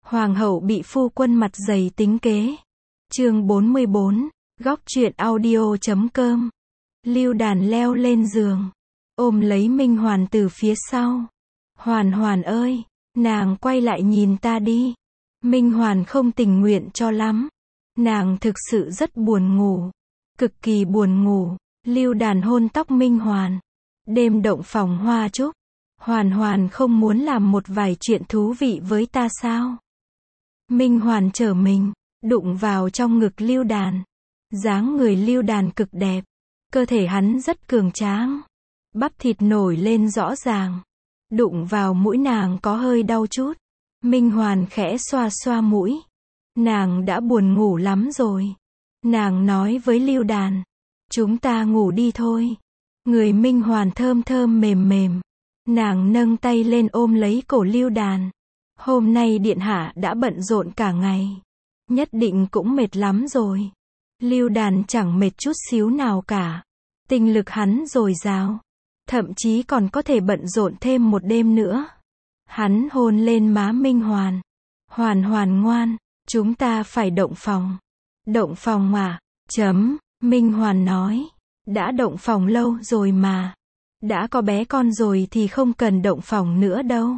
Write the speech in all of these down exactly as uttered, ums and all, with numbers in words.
Hoàng hậu bị phu quân mặt dày tính kế. Chương bốn mươi bốn, góc truyện audio chấm com. Lưu Đàn leo lên giường, ôm lấy Minh Hoàn từ phía sau. Hoàn Hoàn ơi, nàng quay lại nhìn ta đi. Minh Hoàn không tình nguyện cho lắm. Nàng thực sự rất buồn ngủ. Cực kỳ buồn ngủ. Lưu Đàn hôn tóc Minh Hoàn. Đêm động phòng hoa trúc. Hoàn Hoàn không muốn làm một vài chuyện thú vị với ta sao? Minh Hoàn trở mình, đụng vào trong ngực Lưu Đàn. Dáng người Lưu Đàn cực đẹp. Cơ thể hắn rất cường tráng. Bắp thịt nổi lên rõ ràng. Đụng vào mũi nàng có hơi đau chút. Minh Hoàn khẽ xoa xoa mũi. Nàng đã buồn ngủ lắm rồi. Nàng nói với Lưu Đàn. Chúng ta ngủ đi thôi. Người Minh Hoàn thơm thơm mềm mềm. Nàng nâng tay lên ôm lấy cổ Lưu Đàn. Hôm nay điện hạ đã bận rộn cả ngày. Nhất định cũng mệt lắm rồi. Lưu Đàn chẳng mệt chút xíu nào cả. Tinh lực hắn dồi dào. Thậm chí còn có thể bận rộn thêm một đêm nữa. Hắn hôn lên má Minh Hoàn. Hoàn Hoàn ngoan, chúng ta phải động phòng. Động phòng à? Chấm, Minh Hoàn nói. Đã động phòng lâu rồi mà. Đã có bé con rồi thì không cần động phòng nữa đâu.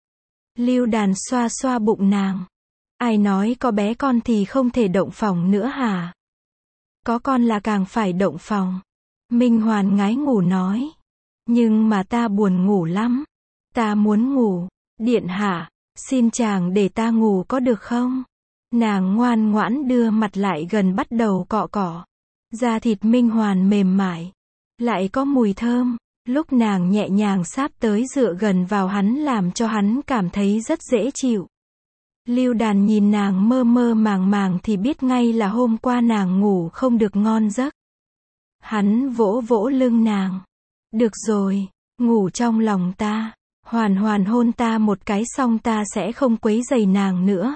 Lưu Đàn xoa xoa bụng nàng. Ai nói có bé con thì không thể động phòng nữa hả? Có con là càng phải động phòng. Minh Hoàn ngái ngủ nói. Nhưng mà ta buồn ngủ lắm. Ta muốn ngủ. Điện hạ, xin chàng để ta ngủ có được không? Nàng ngoan ngoãn đưa mặt lại gần bắt đầu cọ cọ. Da thịt Minh Hoàn mềm mại. Lại có mùi thơm. Lúc nàng nhẹ nhàng sáp tới dựa gần vào hắn làm cho hắn cảm thấy rất dễ chịu. Lưu Đàn nhìn nàng mơ mơ màng màng thì biết ngay là hôm qua nàng ngủ không được ngon giấc. Hắn vỗ vỗ lưng nàng. Được rồi, ngủ trong lòng ta. Hoàn Hoàn hôn ta một cái xong ta sẽ không quấy rầy nàng nữa.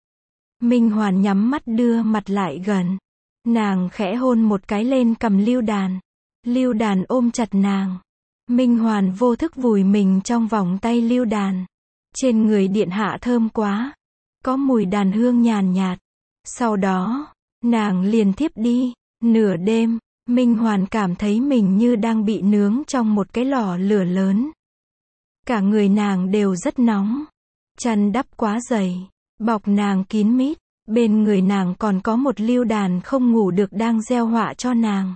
Minh Hoàn nhắm mắt đưa mặt lại gần. Nàng khẽ hôn một cái lên cằm Lưu Đàn. Lưu Đàn ôm chặt nàng. Minh Hoàn vô thức vùi mình trong vòng tay Lưu Đàn. Trên người điện hạ thơm quá. Có mùi đàn hương nhàn nhạt. Sau đó, nàng liền thiếp đi. Nửa đêm, Minh Hoàn cảm thấy mình như đang bị nướng trong một cái lò lửa lớn. Cả người nàng đều rất nóng. Chăn đắp quá dày, bọc nàng kín mít. Bên người nàng còn có một Lưu Đàn không ngủ được đang gieo họa cho nàng.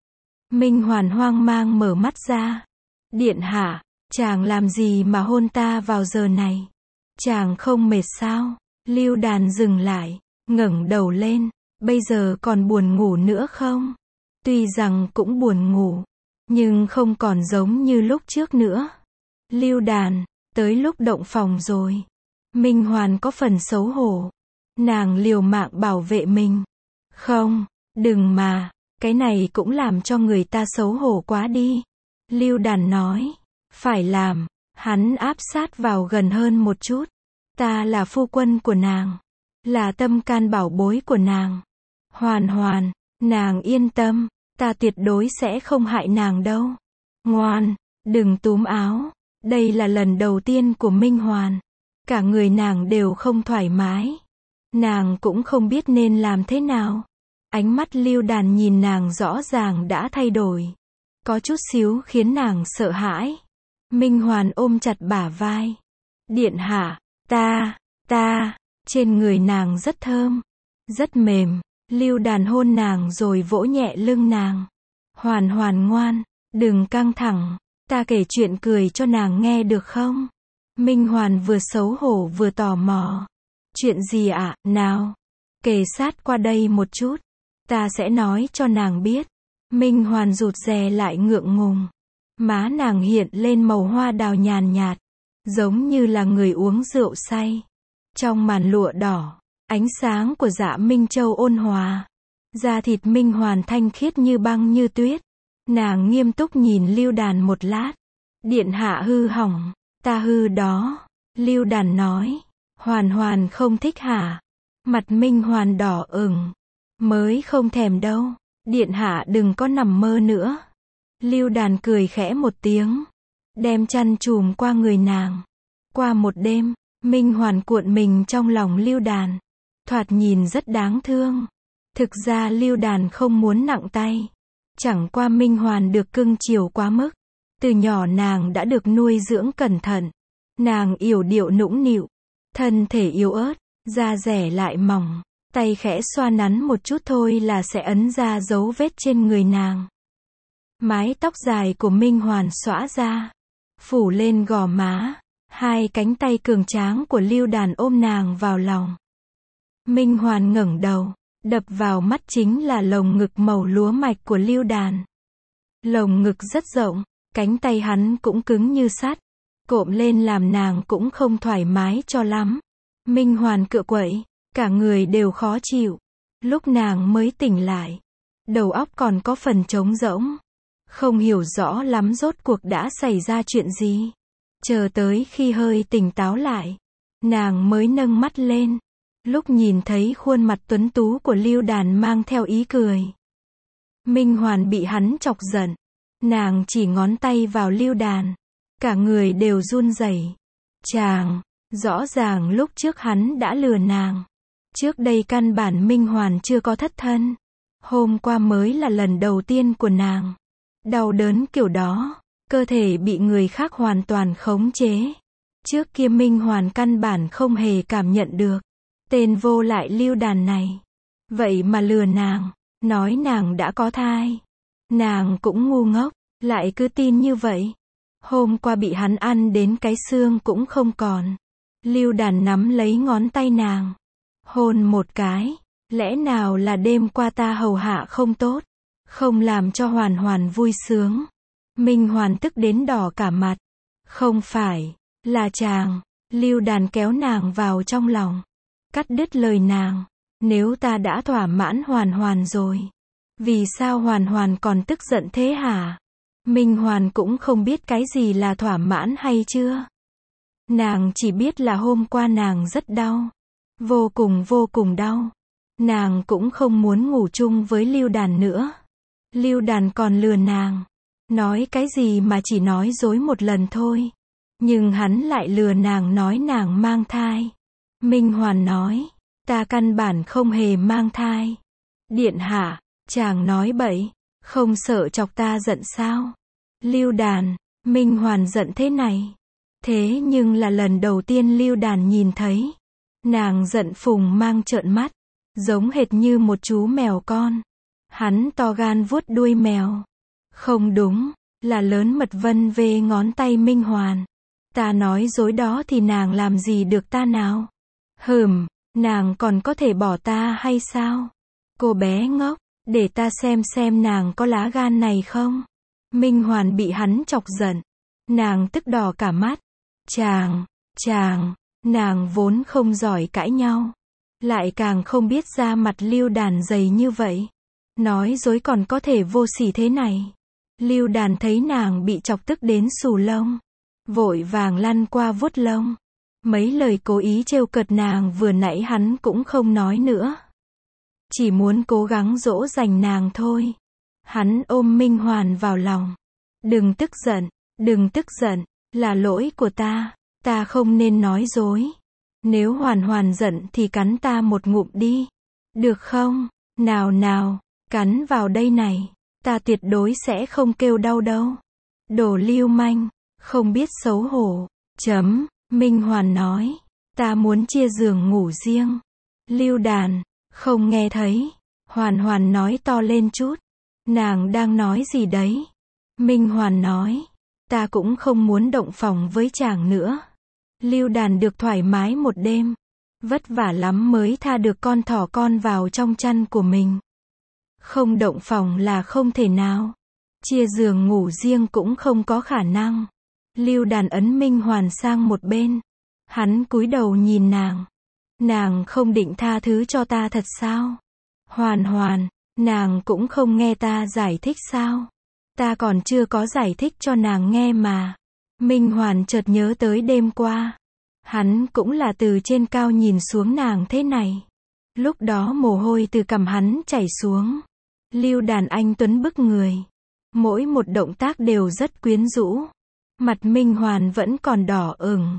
Minh Hoàn hoang mang mở mắt ra. Điện hạ, chàng làm gì mà hôn ta vào giờ này? Chàng không mệt sao? Lưu Đàn dừng lại, ngẩng đầu lên. Bây giờ còn buồn ngủ nữa không? Tuy rằng cũng buồn ngủ, nhưng không còn giống như lúc trước nữa. Lưu Đàn, tới lúc động phòng rồi. Minh Hoàn có phần xấu hổ. Nàng liều mạng bảo vệ mình. Không, đừng mà, cái này cũng làm cho người ta xấu hổ quá đi. Lưu Đàn nói, phải làm. Hắn áp sát vào gần hơn một chút. Ta là phu quân của nàng, là tâm can bảo bối của nàng. Hoàn Hoàn, nàng yên tâm, ta tuyệt đối sẽ không hại nàng đâu. Ngoan, đừng túm áo. Đây là lần đầu tiên của Minh Hoàn. Cả người nàng đều không thoải mái. Nàng cũng không biết nên làm thế nào. Ánh mắt Lưu Đàn nhìn nàng rõ ràng đã thay đổi. Có chút xíu khiến nàng sợ hãi. Minh Hoàn ôm chặt bả vai. Điện hạ, ta, ta, trên người nàng rất thơm, rất mềm. Lưu Đàn hôn nàng rồi vỗ nhẹ lưng nàng. Hoàn Hoàn ngoan, đừng căng thẳng, ta kể chuyện cười cho nàng nghe được không? Minh Hoàn vừa xấu hổ vừa tò mò. Chuyện gì ạ, à? Nào, kề sát qua đây một chút, ta sẽ nói cho nàng biết. Minh Hoàn rụt rè lại ngượng ngùng. Má nàng hiện lên màu hoa đào nhàn nhạt, giống như là người uống rượu say. Trong màn lụa đỏ, ánh sáng của Dạ Minh Châu ôn hòa. Da thịt Minh Hoàn thanh khiết như băng như tuyết. Nàng nghiêm túc nhìn Lưu Đàn một lát. Điện hạ hư hỏng, ta hư đó. Lưu Đàn nói. Hoàn Hoàn không thích hả? Mặt Minh Hoàn đỏ ửng. Mới không thèm đâu. Điện hạ đừng có nằm mơ nữa. Lưu Đàn cười khẽ một tiếng. Đem chăn trùm qua người nàng. Qua một đêm, Minh Hoàn cuộn mình trong lòng Lưu Đàn. Thoạt nhìn rất đáng thương. Thực ra Lưu Đàn không muốn nặng tay. Chẳng qua Minh Hoàn được cưng chiều quá mức. Từ nhỏ nàng đã được nuôi dưỡng cẩn thận. Nàng yểu điệu nũng nịu. Thân thể yếu ớt, da dẻ lại mỏng. Tay khẽ xoa nắn một chút thôi là sẽ ấn ra dấu vết trên người nàng. Mái tóc dài của Minh Hoàn xõa ra, phủ lên gò má. Hai cánh tay cường tráng của Lưu Đàn ôm nàng vào lòng. Minh Hoàn ngẩng đầu, đập vào mắt chính là lồng ngực màu lúa mạch của Lưu Đàn. Lồng ngực rất rộng, cánh tay hắn cũng cứng như sắt, cộm lên làm nàng cũng không thoải mái cho lắm. Minh Hoàn cựa quậy, cả người đều khó chịu. Lúc nàng mới tỉnh lại, đầu óc còn có phần trống rỗng, không hiểu rõ lắm rốt cuộc đã xảy ra chuyện gì. Chờ tới khi hơi tỉnh táo lại, nàng mới nâng mắt lên. Lúc nhìn thấy khuôn mặt tuấn tú của Lưu Đàn mang theo ý cười. Minh Hoàn bị hắn chọc giận. Nàng chỉ ngón tay vào Lưu Đàn. Cả người đều run rẩy. Chàng, rõ ràng lúc trước hắn đã lừa nàng. Trước đây căn bản Minh Hoàn chưa có thất thân. Hôm qua mới là lần đầu tiên của nàng. Đau đớn kiểu đó, cơ thể bị người khác hoàn toàn khống chế. Trước kia Minh Hoàn căn bản không hề cảm nhận được. Tên vô lại Lưu Đàn này. Vậy mà lừa nàng, nói nàng đã có thai. Nàng cũng ngu ngốc, lại cứ tin như vậy. Hôm qua bị hắn ăn đến cái xương cũng không còn. Lưu Đàn nắm lấy ngón tay nàng, hôn một cái. Lẽ nào là đêm qua ta hầu hạ không tốt, không làm cho Hoàn Hoàn vui sướng. Minh Hoàn tức đến đỏ cả mặt. Không phải, là chàng. Lưu Đàn kéo nàng vào trong lòng, cắt đứt lời nàng. Nếu ta đã thỏa mãn Hoàn Hoàn rồi, vì sao Hoàn Hoàn còn tức giận thế hả? Minh Hoàn cũng không biết cái gì là thỏa mãn hay chưa. Nàng chỉ biết là hôm qua nàng rất đau. Vô cùng vô cùng đau. Nàng cũng không muốn ngủ chung với Lưu Đàn nữa. Lưu Đàn còn lừa nàng. Nói cái gì mà chỉ nói dối một lần thôi. Nhưng hắn lại lừa nàng nói nàng mang thai. Minh Hoàn nói, ta căn bản không hề mang thai. Điện hạ, chàng nói bậy, không sợ chọc ta giận sao? Lưu Đàn, Minh Hoàn giận thế này. Thế nhưng là lần đầu tiên Lưu Đàn nhìn thấy. Nàng giận phùng mang trợn mắt, giống hệt như một chú mèo con. Hắn to gan vuốt đuôi mèo. Không đúng, là lớn mật vân về ngón tay Minh Hoàn. Ta nói dối đó thì nàng làm gì được ta nào? Hừm, nàng còn có thể bỏ ta hay sao? Cô bé ngốc, để ta xem xem nàng có lá gan này không? Minh Hoàn bị hắn chọc giận. Nàng tức đỏ cả mắt. Chàng, chàng, nàng vốn không giỏi cãi nhau. Lại càng không biết ra mặt Lưu Đàn dày như vậy. Nói dối còn có thể vô sỉ thế này. Lưu Đàn thấy nàng bị chọc tức đến xù lông. Vội vàng lăn qua vuốt lông. Mấy lời cố ý trêu cợt nàng vừa nãy hắn cũng không nói nữa. Chỉ muốn cố gắng dỗ dành nàng thôi. Hắn ôm Minh Hoàn vào lòng. Đừng tức giận, đừng tức giận, là lỗi của ta. Ta không nên nói dối. Nếu Hoàn Hoàn giận thì cắn ta một ngụm đi. Được không? Nào nào, cắn vào đây này. Ta tuyệt đối sẽ không kêu đau đâu. Đồ lưu manh, không biết xấu hổ. Chấm, Minh Hoàn nói. Ta muốn chia giường ngủ riêng. Lưu Đàn, không nghe thấy. Hoàn Hoàn nói to lên chút. Nàng đang nói gì đấy? Minh Hoàn nói. Ta cũng không muốn động phòng với chàng nữa. Lưu Đàn được thoải mái một đêm. Vất vả lắm mới tha được con thỏ con vào trong chăn của mình. Không động phòng là không thể nào. Chia giường ngủ riêng cũng không có khả năng. Lưu Đàn ấn Minh Hoàn sang một bên. Hắn cúi đầu nhìn nàng. Nàng không định tha thứ cho ta thật sao? Hoàn Hoàn, nàng cũng không nghe ta giải thích sao? Ta còn chưa có giải thích cho nàng nghe mà. Minh Hoàn chợt nhớ tới đêm qua. Hắn cũng là từ trên cao nhìn xuống nàng thế này. Lúc đó mồ hôi từ cằm hắn chảy xuống. Lưu Đàn anh tuấn bức người. Mỗi một động tác đều rất quyến rũ. Mặt Minh Hoàn vẫn còn đỏ ửng.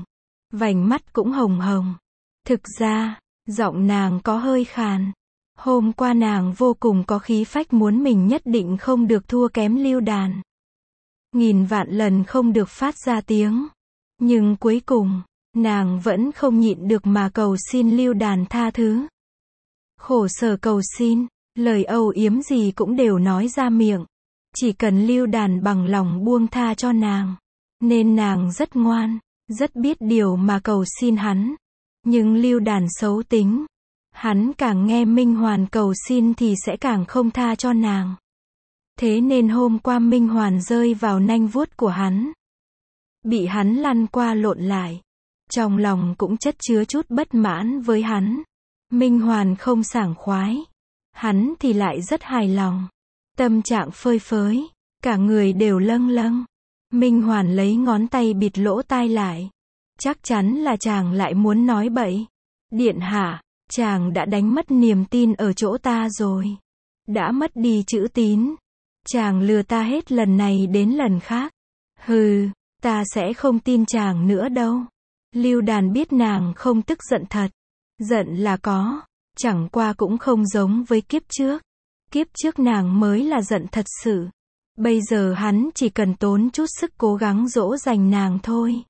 vành mắt cũng hồng hồng. Thực ra, giọng nàng có hơi khàn. Hôm qua nàng vô cùng có khí phách muốn mình nhất định không được thua kém Lưu Đàn. Nghìn vạn lần không được phát ra tiếng. Nhưng cuối cùng, nàng vẫn không nhịn được mà cầu xin Lưu Đàn tha thứ. Khổ sở cầu xin, lời âu yếm gì cũng đều nói ra miệng. Chỉ cần Lưu Đàn bằng lòng buông tha cho nàng. Nên nàng rất ngoan, rất biết điều mà cầu xin hắn. Nhưng Lưu Đàn xấu tính. Hắn càng nghe Minh Hoàn cầu xin thì sẽ càng không tha cho nàng. Thế nên hôm qua Minh Hoàn rơi vào nanh vuốt của hắn. Bị hắn lăn qua lộn lại. Trong lòng cũng chất chứa chút bất mãn với hắn. Minh Hoàn không sảng khoái. Hắn thì lại rất hài lòng. Tâm trạng phơi phới. Cả người đều lâng lâng. Minh Hoàn lấy ngón tay bịt lỗ tai lại. Chắc chắn là chàng lại muốn nói bậy. Điện hạ, chàng đã đánh mất niềm tin ở chỗ ta rồi. Đã mất đi chữ tín. Chàng lừa ta hết lần này đến lần khác. Hừ, ta sẽ không tin chàng nữa đâu. Lưu Đàn biết nàng không tức giận thật. Giận là có, chẳng qua cũng không giống với kiếp trước. Kiếp trước nàng mới là giận thật sự. Bây giờ hắn chỉ cần tốn chút sức cố gắng dỗ dành nàng thôi.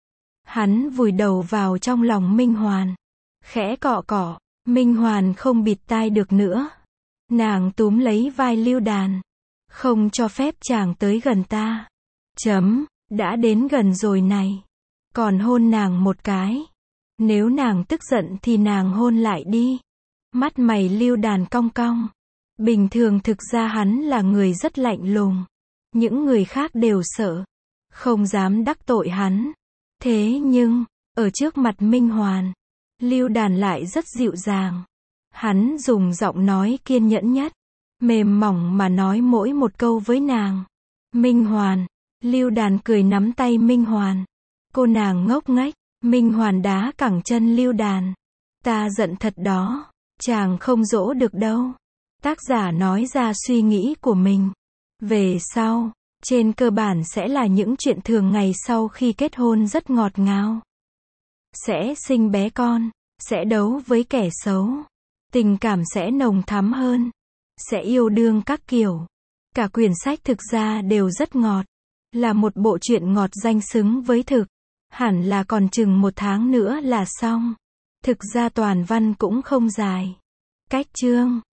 Hắn vùi đầu vào trong lòng Minh Hoàn. Khẽ cọ cọ, Minh Hoàn không bịt tai được nữa. Nàng túm lấy vai Lưu Đàn. Không cho phép chàng tới gần ta. Chấm, đã đến gần rồi này. Còn hôn nàng một cái. Nếu nàng tức giận thì nàng hôn lại đi. Mắt mày Lưu Đàn cong cong. Bình thường thực ra hắn là người rất lạnh lùng. Những người khác đều sợ. Không dám đắc tội hắn. Thế nhưng, ở trước mặt Minh Hoàn, Lưu Đàn lại rất dịu dàng. Hắn dùng giọng nói kiên nhẫn nhất. Mềm mỏng mà nói mỗi một câu với nàng. Minh Hoàn. Lưu Đàn cười nắm tay Minh Hoàn. Cô nàng ngốc nghếch. Minh Hoàn đá cẳng chân Lưu Đàn. Ta giận thật đó. Chàng không dỗ được đâu. Tác giả nói ra suy nghĩ của mình. Về sau, trên cơ bản sẽ là những chuyện thường ngày sau khi kết hôn rất ngọt ngào. Sẽ sinh bé con. Sẽ đấu với kẻ xấu. Tình cảm sẽ nồng thắm hơn. Sẽ yêu đương các kiểu. Cả quyển sách thực ra đều rất ngọt. Là một bộ truyện ngọt danh xứng với thực. Hẳn là còn chừng một tháng nữa là xong. Thực ra toàn văn cũng không dài. Cách chương